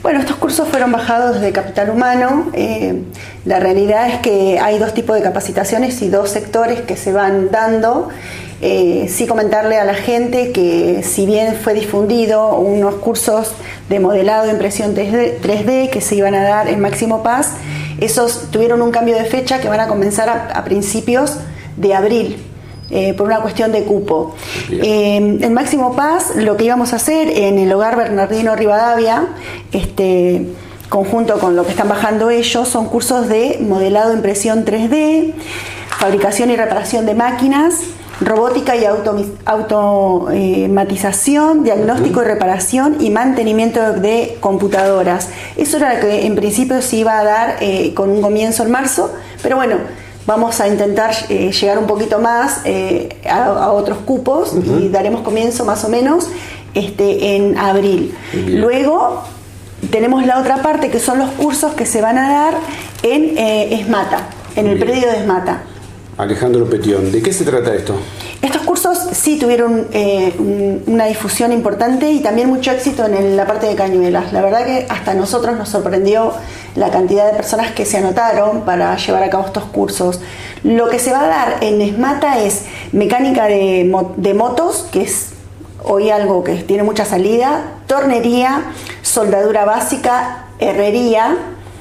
Bueno, estos cursos fueron bajados de Capital Humano. La realidad es que hay dos tipos de capacitaciones y dos sectores que se van dando. Sí comentarle a la gente que si bien fue difundido unos cursos de modelado de impresión 3D que se iban a dar en Máximo Paz, esos tuvieron un cambio de fecha que van a comenzar a principios de abril. Por una cuestión de cupo. En Máximo Paz lo que íbamos a hacer en el Hogar Bernardino Rivadavia, conjunto con lo que están bajando ellos, son cursos de modelado de impresión 3D, fabricación y reparación de máquinas, robótica y automatización, diagnóstico y reparación y mantenimiento de computadoras. Eso era lo que en principio se iba a dar con un comienzo en marzo, pero bueno, vamos a intentar llegar un poquito más a otros cupos y daremos comienzo más o menos en abril. Bien. Luego tenemos la otra parte que son los cursos que se van a dar en ESMATA, en el predio de ESMATA. Alejandro Petión, ¿de qué se trata esto? Estos cursos sí tuvieron una difusión importante y también mucho éxito en la parte de Cañuelas. La verdad que hasta a nosotros nos sorprendió la cantidad de personas que se anotaron para llevar a cabo estos cursos. Lo que se va a dar en ESMATA es mecánica de motos, que es hoy algo que tiene mucha salida, tornería, soldadura básica, herrería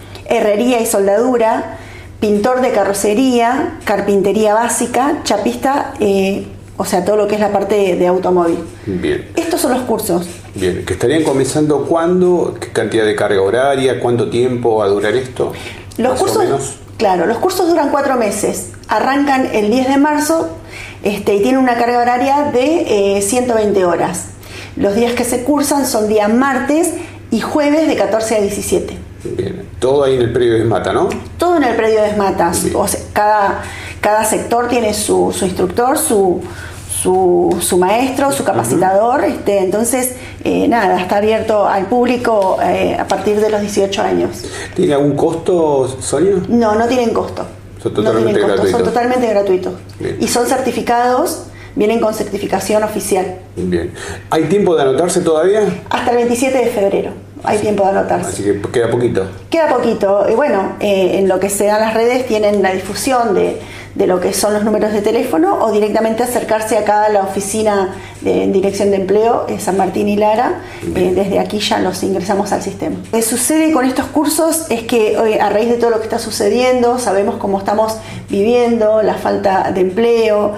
y soldadura, pintor de carrocería, carpintería básica, chapista, o sea, todo lo que es la parte de automóvil. Bien. Estos son los cursos. Bien, ¿que estarían comenzando cuándo? ¿Qué cantidad de carga horaria? ¿Cuánto tiempo va a durar esto? Los cursos, claro, los cursos duran 4 meses. Arrancan el 10 de marzo y tienen una carga horaria de 120 horas. Los días que se cursan son días martes y jueves de 14 a 17. Bien, todo ahí en el predio de ESMATA, ¿no? Todo en el predio de ESMATA. O sea, cada sector tiene su instructor, su maestro, su capacitador. Entonces, nada, está abierto al público a partir de los 18 años. ¿Tiene algún costo, Sonia? No, no tienen costo. Son totalmente gratuitos. Son totalmente gratuitos. Bien. Y son certificados, vienen con certificación oficial. Bien. ¿Hay tiempo de anotarse todavía? Hasta el 27 de febrero. Hay tiempo de anotarse. Así que queda poquito. Queda poquito. Y bueno, en lo que se da en las redes tienen la difusión de lo que son los números de teléfono o directamente acercarse acá a la oficina de Dirección de Empleo, San Martín y Lara. Desde aquí ya los ingresamos al sistema. Lo que sucede con estos cursos es que a raíz de todo lo que está sucediendo, sabemos cómo estamos viviendo, la falta de empleo,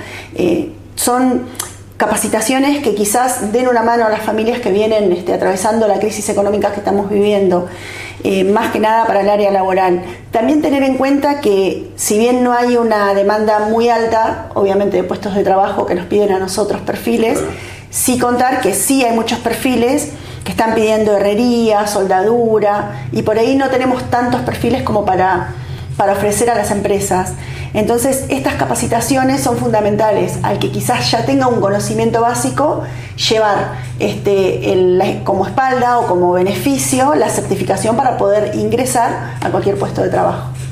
son capacitaciones que quizás den una mano a las familias que vienen atravesando la crisis económica que estamos viviendo, más que nada para el área laboral. También tener en cuenta que si bien no hay una demanda muy alta, obviamente de puestos de trabajo que nos piden a nosotros perfiles, sí contar que sí hay muchos perfiles que están pidiendo herrería, soldadura, y por ahí no tenemos tantos perfiles como para ofrecer a las empresas. Entonces, estas capacitaciones son fundamentales. Al que quizás ya tenga un conocimiento básico, llevar como espalda o como beneficio la certificación para poder ingresar a cualquier puesto de trabajo.